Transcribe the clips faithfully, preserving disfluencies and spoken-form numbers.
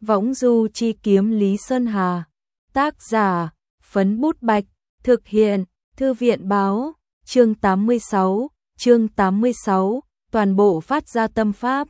Võng du chi kiếm Lý Sơn Hà. Tác giả, Phấn Bút Bạch. Thực hiện, Thư viện báo. Chương tám mươi sáu, chương tám mươi sáu, toàn bộ phát ra tâm pháp.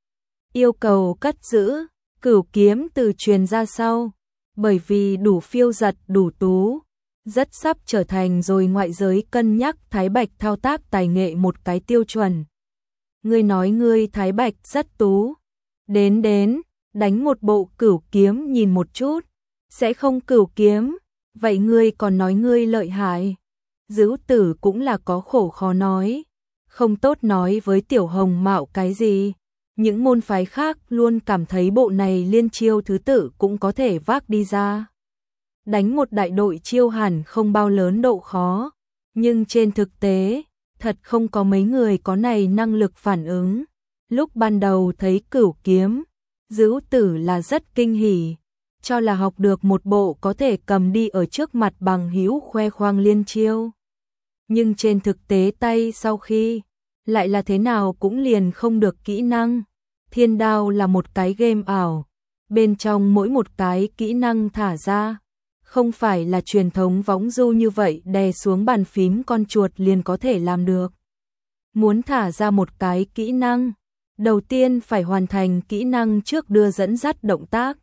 Yêu cầu cất giữ, cửu kiếm từ truyền ra sau, bởi vì đủ phiêu giật đủ tú, rất sắp trở thành rồi ngoại giới cân nhắc Thái Bạch thao tác tài nghệ một cái tiêu chuẩn. Ngươi nói ngươi Thái Bạch rất tú, đến đến, đánh một bộ cửu kiếm nhìn một chút, sẽ không cửu kiếm, vậy ngươi còn nói ngươi lợi hại. Dữ Tử cũng là có khổ khó nói, không tốt nói với Tiểu Hồng Mạo cái gì. Những môn phái khác luôn cảm thấy bộ này liên chiêu thứ tự cũng có thể vác đi ra. Đánh một đại đội chiêu hẳn không bao lớn độ khó, nhưng trên thực tế, thật không có mấy người có này năng lực phản ứng. Lúc ban đầu thấy cửu kiếm, Dữ Tử là rất kinh hỉ, cho là học được một bộ có thể cầm đi ở trước mặt bằng hữu khoe khoang liên chiêu. Nhưng trên thực tế tay sau khi, lại là thế nào cũng liền không được kỹ năng. Thiên đao là một cái game ảo, bên trong mỗi một cái kỹ năng thả ra, không phải là truyền thống võng du như vậy đè xuống bàn phím con chuột liền có thể làm được. Muốn thả ra một cái kỹ năng, đầu tiên phải hoàn thành kỹ năng trước đưa dẫn dắt động tác.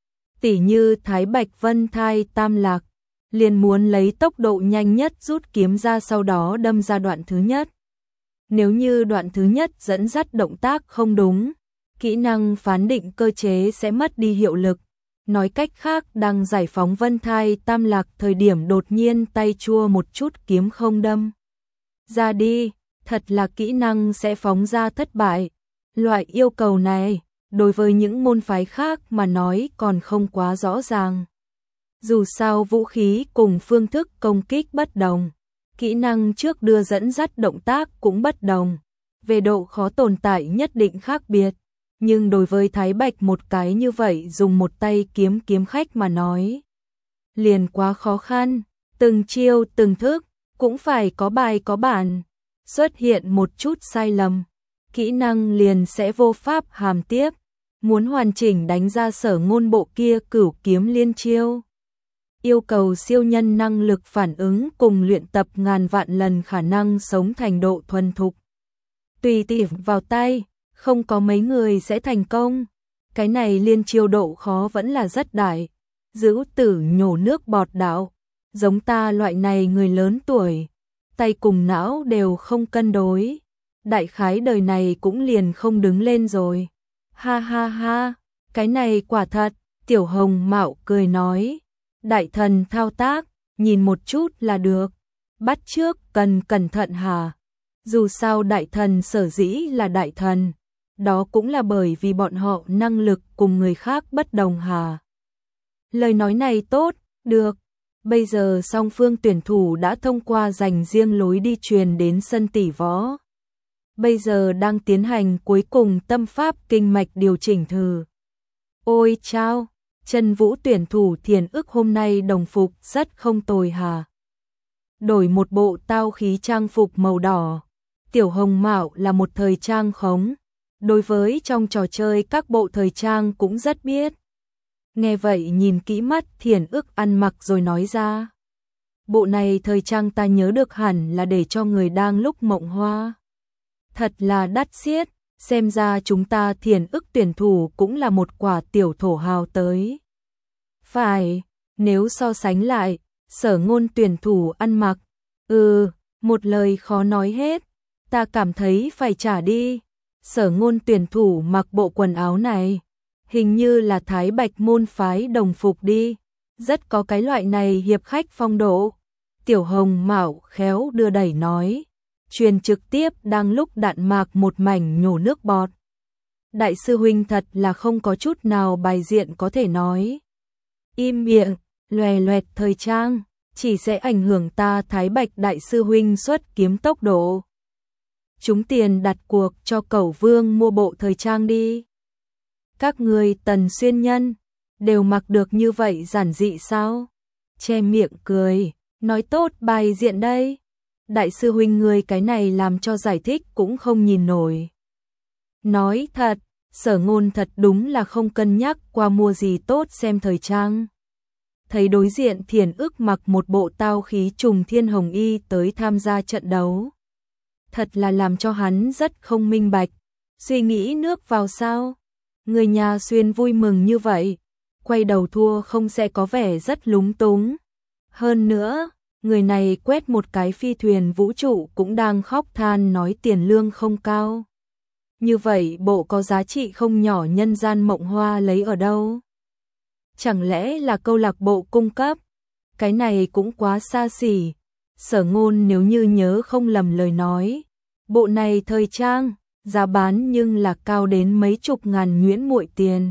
Tỉ như Thái Bạch Vân Thai Tam Lạc, liền muốn lấy tốc độ nhanh nhất rút kiếm ra sau đó đâm ra đoạn thứ nhất. Nếu như đoạn thứ nhất dẫn dắt động tác không đúng, kỹ năng phán định cơ chế sẽ mất đi hiệu lực. Nói cách khác, đang giải phóng Vân Thai Tam Lạc thời điểm đột nhiên tay chua một chút kiếm không đâm ra đi, thật là kỹ năng sẽ phóng ra thất bại. Loại yêu cầu này, đối với những môn phái khác mà nói còn không quá rõ ràng. Dù sao vũ khí cùng phương thức công kích bất đồng, kỹ năng trước đưa dẫn dắt động tác cũng bất đồng, về độ khó tồn tại nhất định khác biệt. Nhưng đối với Thái Bạch một cái như vậy dùng một tay kiếm kiếm khách mà nói, liền quá khó khăn, từng chiêu từng thức, cũng phải có bài có bản, xuất hiện một chút sai lầm, kỹ năng liền sẽ vô pháp hàm tiếp, muốn hoàn chỉnh đánh ra Sở Ngôn bộ kia cửu kiếm liên chiêu. Yêu cầu siêu nhân năng lực phản ứng cùng luyện tập ngàn vạn lần khả năng sống thành độ thuần thục. Tùy tiện vào tay, không có mấy người sẽ thành công. Cái này liên chiêu độ khó vẫn là rất đại. Dữ Tử nhổ nước bọt đạo, giống ta loại này người lớn tuổi, tay cùng não đều không cân đối, đại khái đời này cũng liền không đứng lên rồi. Ha ha ha, cái này quả thật. Tiểu Hồng Mạo cười nói, đại thần thao tác, nhìn một chút là được, bắt trước cần cẩn thận hả? Dù sao đại thần sở dĩ là đại thần, đó cũng là bởi vì bọn họ năng lực cùng người khác bất đồng hả? Lời nói này tốt, được. Bây giờ song phương tuyển thủ đã thông qua dành riêng lối đi truyền đến sân tỷ võ. Bây giờ đang tiến hành cuối cùng tâm pháp kinh mạch điều chỉnh thử. Ôi chao, Trần Vũ tuyển thủ Thiền Ức hôm nay đồng phục rất không tồi hả? Đổi một bộ tao khí trang phục màu đỏ. Tiểu Hồng Mạo là một thời trang khống, đối với trong trò chơi các bộ thời trang cũng rất biết. Nghe vậy nhìn kỹ mắt Thiền Ức ăn mặc rồi nói ra. Bộ này thời trang ta nhớ được hẳn là để cho người đang lúc mộng hoa. Thật là đắt xiết, xem ra chúng ta Thiền Ức tuyển thủ cũng là một quả tiểu thổ hào tới. Phải, nếu so sánh lại, Sở Ngôn tuyển thủ ăn mặc, ừ, một lời khó nói hết, ta cảm thấy phải trả đi. Sở Ngôn tuyển thủ mặc bộ quần áo này, hình như là Thái Bạch môn phái đồng phục đi, rất có cái loại này hiệp khách phong độ. Tiểu Hồng Mạo khéo đưa đẩy nói, truyền trực tiếp đang lúc đạn mạc một mảnh nhổ nước bọt. Đại sư huynh thật là không có chút nào bài diện có thể nói. Im miệng, loè loẹt thời trang, chỉ sẽ ảnh hưởng ta Thái Bạch đại sư huynh xuất kiếm tốc độ. Chúng tiền đặt cuộc cho Cẩu Vương mua bộ thời trang đi. Các người Tần Xuyên nhân, đều mặc được như vậy giản dị sao? Che miệng cười, nói tốt bài diện đây. Đại sư huynh người cái này làm cho giải thích cũng không nhìn nổi. Nói thật, Sở Ngôn thật đúng là không cân nhắc qua mua gì tốt xem thời trang. Thấy đối diện Thiền Ức mặc một bộ tao khí trùng thiên hồng y tới tham gia trận đấu. Thật là làm cho hắn rất không minh bạch. Suy nghĩ nước vào sao? Người nhà Xuyên vui mừng như vậy, quay đầu thua không sẽ có vẻ rất lúng túng. Hơn nữa, người này quét một cái phi thuyền vũ trụ cũng đang khóc than nói tiền lương không cao. Như vậy bộ có giá trị không nhỏ, nhân gian mộng hoa lấy ở đâu? Chẳng lẽ là câu lạc bộ cung cấp? Cái này cũng quá xa xỉ. Sở Ngôn nếu như nhớ không lầm lời nói, bộ này thời trang, giá bán nhưng là cao đến mấy chục ngàn nhuyễn muội tiền.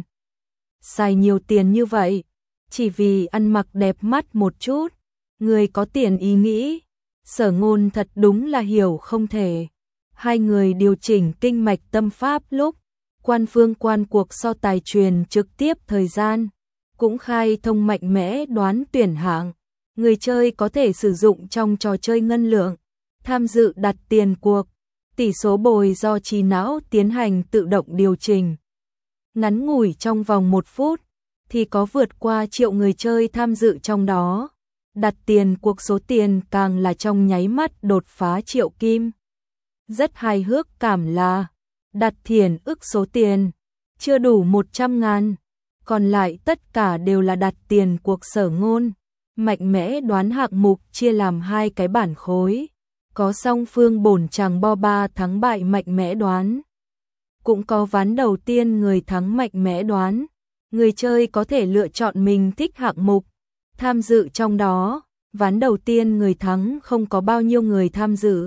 Xài nhiều tiền như vậy, chỉ vì ăn mặc đẹp mắt một chút, người có tiền ý nghĩ. Sở Ngôn thật đúng là hiểu không thể. Hai người điều chỉnh kinh mạch tâm pháp lúc quan phương quan cuộc so tài truyền trực tiếp thời gian, cũng khai thông mạnh mẽ đoán tuyển hạng. Người chơi có thể sử dụng trong trò chơi ngân lượng, tham dự đặt tiền cuộc, tỷ số bồi do trí não tiến hành tự động điều chỉnh. Ngắn ngủi trong vòng một phút, thì có vượt qua triệu người chơi tham dự trong đó. Đặt tiền cuộc số tiền càng là trong nháy mắt đột phá triệu kim. Rất hài hước cảm là, đặt Thiền Ức số tiền, chưa đủ một trăm ngàn, còn lại tất cả đều là đặt tiền cuộc Sở Ngôn. Mạnh mẽ đoán hạng mục chia làm hai cái bản khối, có song phương bổn chàng bo ba thắng bại mạnh mẽ đoán. Cũng có ván đầu tiên người thắng mạnh mẽ đoán, người chơi có thể lựa chọn mình thích hạng mục, tham dự trong đó. Ván đầu tiên người thắng không có bao nhiêu người tham dự.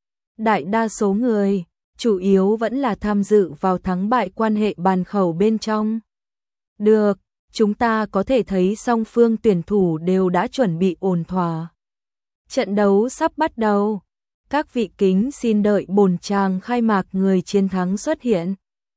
Đại đa số người, chủ yếu vẫn là tham dự vào thắng bại quan hệ bàn khẩu bên trong. Được, chúng ta có thể thấy song phương tuyển thủ đều đã chuẩn bị ổn thỏa. Trận đấu sắp bắt đầu. Các vị kính xin đợi bổn chàng khai mạc người chiến thắng xuất hiện.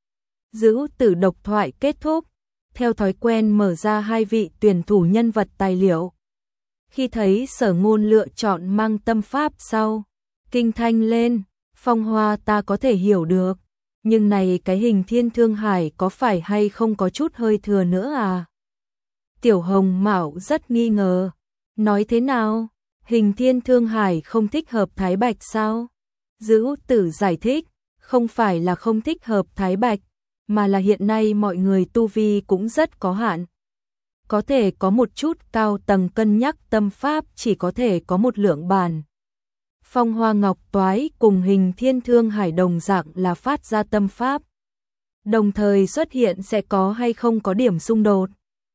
Giữ tử độc thoại kết thúc. Theo thói quen mở ra hai vị tuyển thủ nhân vật tài liệu. Khi thấy Sở Ngôn lựa chọn mang tâm pháp sau, kinh thanh lên, Phong Hoa ta có thể hiểu được, nhưng này cái hình Thiên Thương Hải có phải hay không có chút hơi thừa nữa à? Tiểu Hồng Mạo rất nghi ngờ, nói thế nào, hình Thiên Thương Hải không thích hợp Thái Bạch sao? Giữ tử giải thích, không phải là không thích hợp Thái Bạch, mà là hiện nay mọi người tu vi cũng rất có hạn. Có thể có một chút cao tầng cân nhắc tâm pháp chỉ có thể có một lượng bản. Phong Hoa Ngọc Toái cùng hình Thiên Thương Hải đồng dạng là phát ra tâm pháp. Đồng thời xuất hiện sẽ có hay không có điểm xung đột.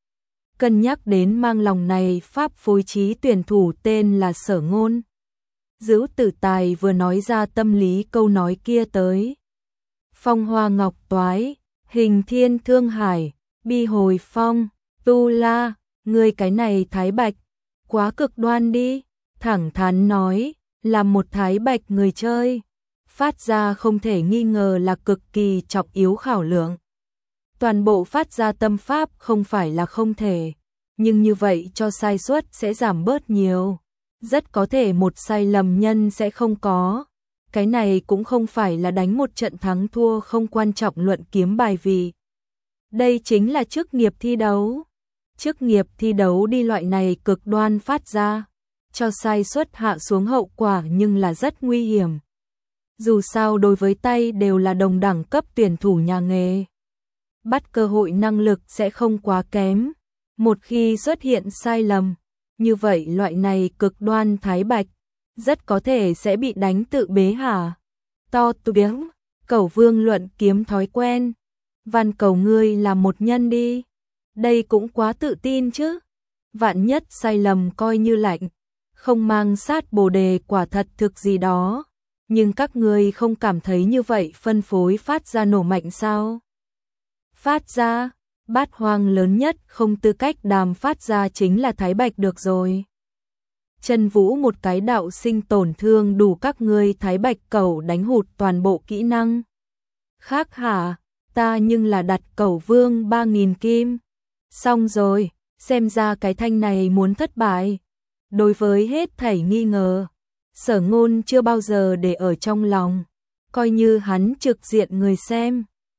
Cân nhắc đến mang lòng này pháp phối trí tuyển thủ tên là Sở Ngôn. Giữ tử tài vừa nói ra tâm lý câu nói kia tới. Phong Hoa Ngọc Toái, hình Thiên Thương Hải, Bi Hồi Phong, Tu La, ngươi cái này Thái Bạch, quá cực đoan đi, thẳng thắn nói, là một Thái Bạch người chơi, phát ra không thể nghi ngờ là cực kỳ trọng yếu khảo lượng. Toàn bộ phát ra tâm pháp không phải là không thể, nhưng như vậy cho sai suất sẽ giảm bớt nhiều, rất có thể một sai lầm nhân sẽ không có. Cái này cũng không phải là đánh một trận thắng thua không quan trọng luận kiếm bài vì. Đây chính là chức nghiệp thi đấu. Chức nghiệp thi đấu đi loại này cực đoan phát ra, cho sai suất hạ xuống hậu quả nhưng là rất nguy hiểm. Dù sao đối với tay đều là đồng đẳng cấp tuyển thủ nhà nghề. Bắt cơ hội năng lực sẽ không quá kém. Một khi xuất hiện sai lầm, như vậy loại này cực đoan Thái Bạch, rất có thể sẽ bị đánh tự bế hả. To tiếng, Cẩu Vương luận kiếm thói quen. Văn cầu ngươi là một nhân đi. Đây cũng quá tự tin chứ. Vạn nhất sai lầm coi như lạnh, không mang sát bồ đề quả thật thực gì đó. Nhưng các ngươi không cảm thấy như vậy phân phối phát ra nổ mạnh sao? Phát ra, bát hoang lớn nhất không tư cách đàm phát ra chính là Thái Bạch được rồi. Chân Vũ một cái đạo sinh tổn thương đủ các ngươi Thái Bạch Cẩu đánh hụt toàn bộ kỹ năng. Khác hả, ta nhưng là đặt Cẩu Vương ba nghìn kim. Xong rồi, xem ra cái thanh này muốn thất bại. Đối với hết thảy nghi ngờ, Sở Ngôn chưa bao giờ để ở trong lòng, coi như hắn trực diện người xem.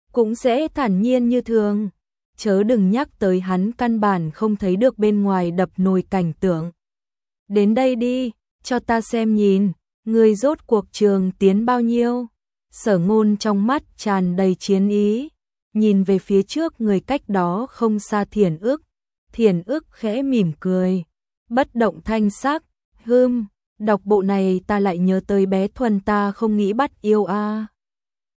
cũng sẽ thản nhiên như thường. Chớ đừng nhắc tới hắn căn bản không thấy được bên ngoài đập nồi cảnh tượng. Đến đây đi, cho ta xem nhìn, ngươi rốt cuộc trường tiến bao nhiêu. Sở Ngôn trong mắt tràn đầy chiến ý, nhìn về phía trước người cách đó không xa Thiển Ức. Thiển Ức khẽ mỉm cười, bất động thanh sắc, hưm, đọc bộ này ta lại nhớ tới bé Thuần ta không nghĩ bắt yêu a.